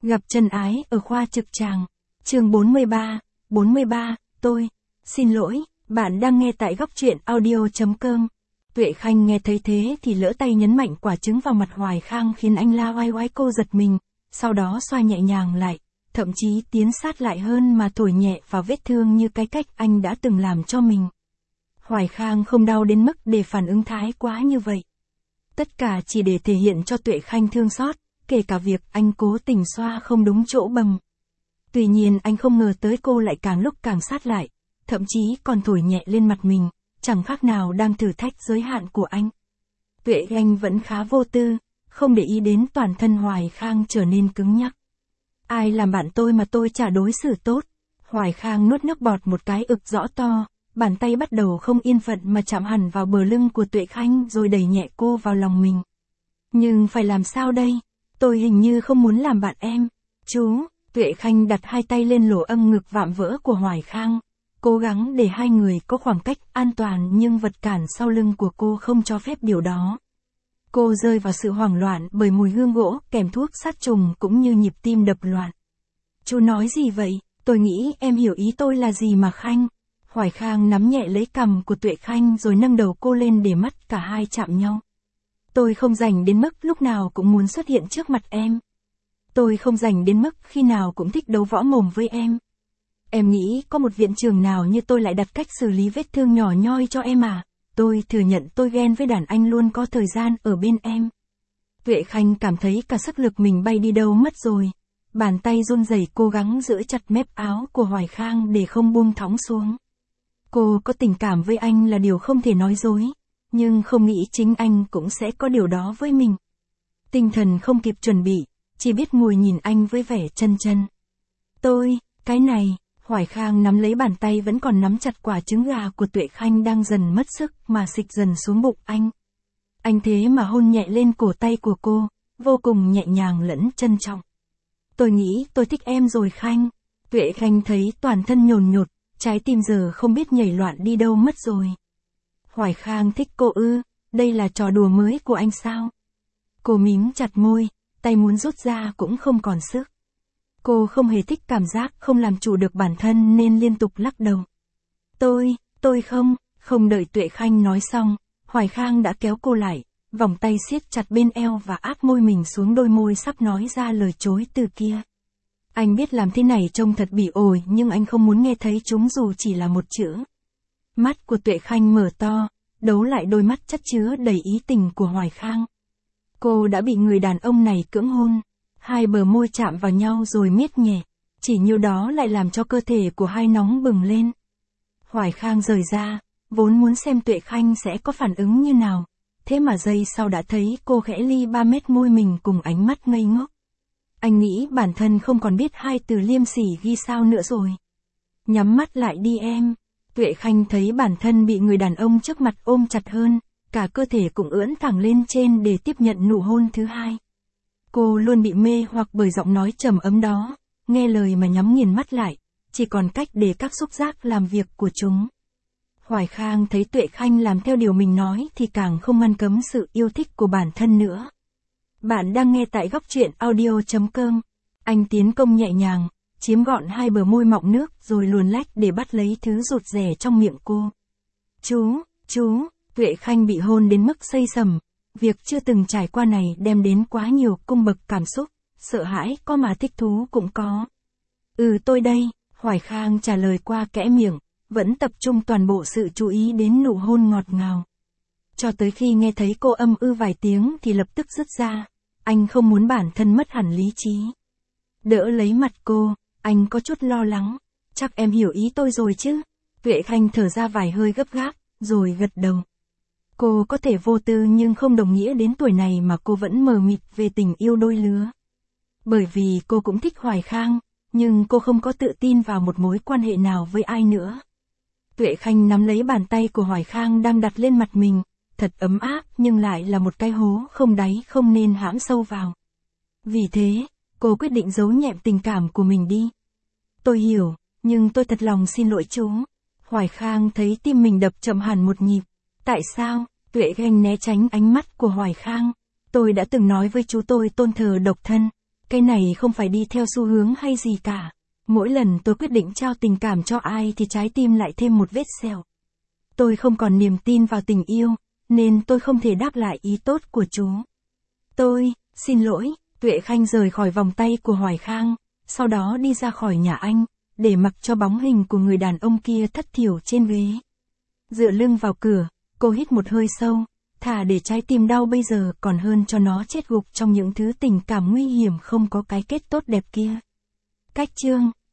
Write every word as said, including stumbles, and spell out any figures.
Gặp chân ái ở khoa trực tràng. Chương bốn mươi ba, bốn mươi ba, tôi. Xin lỗi, bạn đang nghe tại góc truyện audio chấm com. Tuệ Khanh nghe thấy thế thì lỡ tay nhấn mạnh quả trứng vào mặt Hoài Khang khiến anh la oai oái. Cô giật mình, sau đó xoa nhẹ nhàng lại, thậm chí tiến sát lại hơn mà thổi nhẹ vào vết thương như cái cách anh đã từng làm cho mình. Hoài Khang không đau đến mức để phản ứng thái quá như vậy. Tất cả chỉ để thể hiện cho Tuệ Khanh thương xót, kể cả việc anh cố tình xoa không đúng chỗ bầm. Tuy nhiên anh không ngờ tới cô lại càng lúc càng sát lại, thậm chí còn thổi nhẹ lên mặt mình, chẳng khác nào đang thử thách giới hạn của anh. Tuệ Khanh vẫn khá vô tư, không để ý đến toàn thân Hoài Khang trở nên cứng nhắc. Ai làm bạn tôi mà tôi chả đối xử tốt? Hoài Khang nuốt nước bọt một cái ực rõ to, bàn tay bắt đầu không yên phận mà chạm hẳn vào bờ lưng của Tuệ Khanh rồi đẩy nhẹ cô vào lòng mình. Nhưng phải làm sao đây? Tôi hình như không muốn làm bạn em. Chú, Tuệ Khanh đặt hai tay lên lỗ âm ngực vạm vỡ của Hoài Khang, cố gắng để hai người có khoảng cách an toàn nhưng vật cản sau lưng của cô không cho phép điều đó. Cô rơi vào sự hoảng loạn bởi mùi hương gỗ kèm thuốc sát trùng cũng như nhịp tim đập loạn. Chú nói gì vậy? Tôi nghĩ em hiểu ý tôi là gì mà Khanh. Hoài Khang nắm nhẹ lấy cằm của Tuệ Khanh rồi nâng đầu cô lên để mắt cả hai chạm nhau. Tôi không rảnh đến mức lúc nào cũng muốn xuất hiện trước mặt em. Tôi không rảnh đến mức khi nào cũng thích đấu võ mồm với em. Em nghĩ có một viện trưởng nào như tôi lại đặt cách xử lý vết thương nhỏ nhoi cho em à? Tôi thừa nhận tôi ghen với đàn anh luôn có thời gian ở bên em. Tuệ Khanh cảm thấy cả sức lực mình bay đi đâu mất rồi. Bàn tay run rẩy cố gắng giữ chặt mép áo của Hoài Khang để không buông thõng xuống. Cô có tình cảm với anh là điều không thể nói dối, nhưng không nghĩ chính anh cũng sẽ có điều đó với mình. Tinh thần không kịp chuẩn bị, chỉ biết ngồi nhìn anh với vẻ chân chân. Tôi, cái này, Hoài Khang nắm lấy bàn tay vẫn còn nắm chặt quả trứng gà của Tuệ Khanh đang dần mất sức mà xịch dần xuống bụng anh. Anh thế mà hôn nhẹ lên cổ tay của cô, vô cùng nhẹ nhàng lẫn trân trọng. Tôi nghĩ tôi thích em rồi Khanh. Tuệ Khanh thấy toàn thân nhồn nhột, trái tim giờ không biết nhảy loạn đi đâu mất rồi. Hoài Khang thích cô ư, đây là trò đùa mới của anh sao? Cô mím chặt môi, tay muốn rút ra cũng không còn sức. Cô không hề thích cảm giác không làm chủ được bản thân nên liên tục lắc đầu. Tôi, tôi không, không đợi Tuệ Khanh nói xong, Hoài Khang đã kéo cô lại, vòng tay siết chặt bên eo và áp môi mình xuống đôi môi sắp nói ra lời chối từ kia. Anh biết làm thế này trông thật bỉ ổi nhưng anh không muốn nghe thấy chúng dù chỉ là một chữ. Mắt của Tuệ Khanh mở to, đấu lại đôi mắt chất chứa đầy ý tình của Hoài Khang. Cô đã bị người đàn ông này cưỡng hôn. Hai bờ môi chạm vào nhau rồi miết nhẹ, chỉ nhiêu đó lại làm cho cơ thể của hai nóng bừng lên. Hoài Khang rời ra, vốn muốn xem Tuệ Khanh sẽ có phản ứng như nào, thế mà giây sau đã thấy cô khẽ ly ba mét môi mình cùng ánh mắt ngây ngốc. Anh nghĩ bản thân không còn biết hai từ liêm sỉ ghi sao nữa rồi. Nhắm mắt lại đi em. Tuệ Khanh thấy bản thân bị người đàn ông trước mặt ôm chặt hơn, cả cơ thể cũng ưỡn thẳng lên trên để tiếp nhận nụ hôn thứ hai. Cô luôn bị mê hoặc bởi giọng nói trầm ấm đó, nghe lời mà nhắm nghiền mắt lại, chỉ còn cách để các xúc giác làm việc của chúng. Hoài Khang thấy Tuệ Khanh làm theo điều mình nói thì càng không ngăn cấm sự yêu thích của bản thân nữa. Bạn đang nghe tại góc truyện audio chấm com. Anh tiến công nhẹ nhàng, chiếm gọn hai bờ môi mọng nước rồi luồn lách để bắt lấy thứ rụt rè trong miệng cô. Chú, chú, Tuệ Khanh bị hôn đến mức say sầm. Việc chưa từng trải qua này đem đến quá nhiều cung bậc cảm xúc, sợ hãi có mà thích thú cũng có. Ừ tôi đây, Hoài Khang trả lời qua kẽ miệng, vẫn tập trung toàn bộ sự chú ý đến nụ hôn ngọt ngào. Cho tới khi nghe thấy cô âm ư vài tiếng thì lập tức dứt ra, anh không muốn bản thân mất hẳn lý trí. Đỡ lấy mặt cô, anh có chút lo lắng, chắc em hiểu ý tôi rồi chứ. Tuệ Khanh thở ra vài hơi gấp gáp, rồi gật đầu. Cô có thể vô tư nhưng không đồng nghĩa đến tuổi này mà cô vẫn mờ mịt về tình yêu đôi lứa. Bởi vì cô cũng thích Hoài Khang, nhưng cô không có tự tin vào một mối quan hệ nào với ai nữa. Tuệ Khanh nắm lấy bàn tay của Hoài Khang đang đặt lên mặt mình, thật ấm áp nhưng lại là một cái hố không đáy không nên hãm sâu vào. Vì thế, cô quyết định giấu nhẹm tình cảm của mình đi. Tôi hiểu, nhưng tôi thật lòng xin lỗi chú. Hoài Khang thấy tim mình đập chậm hẳn một nhịp. Tại sao? Tuệ Khanh né tránh ánh mắt của Hoài Khang. Tôi đã từng nói với chú tôi tôn thờ độc thân. Cái này không phải đi theo xu hướng hay gì cả. Mỗi lần tôi quyết định trao tình cảm cho ai thì trái tim lại thêm một vết sẹo. Tôi không còn niềm tin vào tình yêu, nên tôi không thể đáp lại ý tốt của chú. Tôi, xin lỗi, Tuệ Khanh rời khỏi vòng tay của Hoài Khang, sau đó đi ra khỏi nhà anh, để mặc cho bóng hình của người đàn ông kia thất thiểu trên ghế. Dựa lưng vào cửa, cô hít một hơi sâu, thà để trái tim đau bây giờ còn hơn cho nó chết gục trong những thứ tình cảm nguy hiểm không có cái kết tốt đẹp kia. Cách chương